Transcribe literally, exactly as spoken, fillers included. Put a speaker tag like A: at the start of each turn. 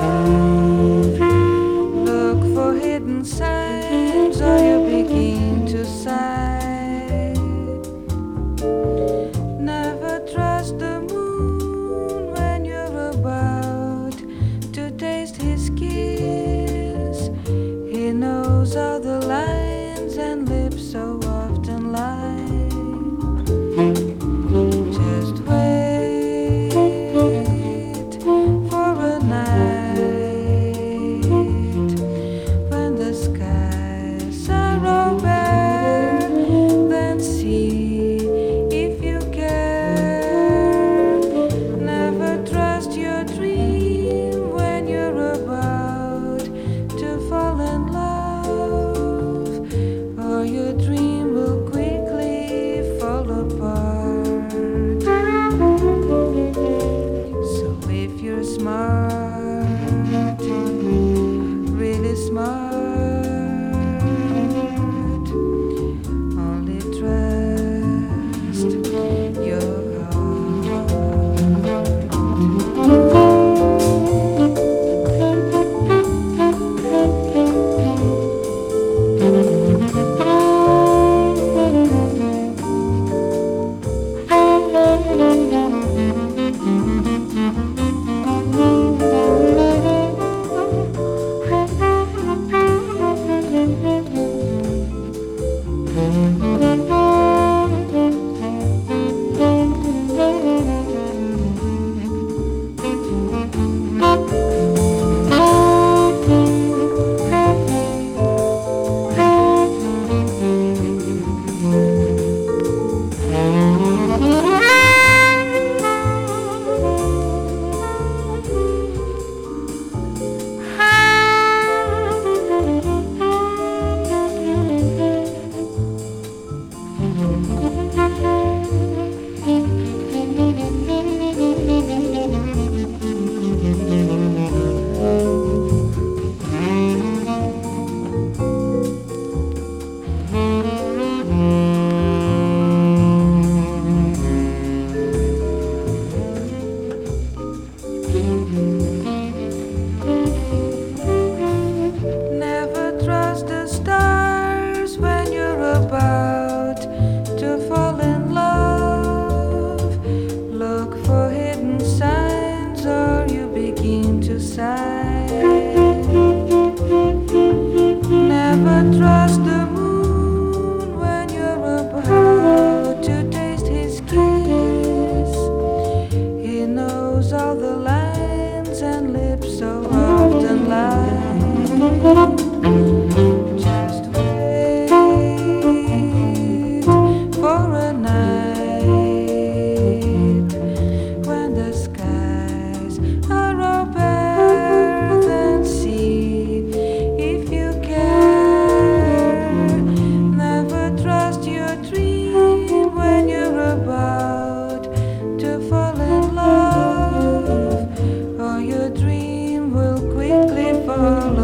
A: Look for hidden signs or you begin to sigh. Never trust the moon when you're about to taste his kiss. He knows all the lines and lips so often lie. Just wait for a night when the skies are all bare. Then see if you care. Never trust your dream when you're about to fall in love, or your dream will quickly fall apart. So if you're smart, really smart, only trust your never trust the stars when you're about to fall in love. Look for hidden signs or you begin to sigh. Never trust the moon when you're about to taste his kiss. He knows all the lines and lips so often lie. Just wait for a night when the skies are all bare. Then see if you care. Never trust your dream when you're about to fall in love, or your dream will quickly fall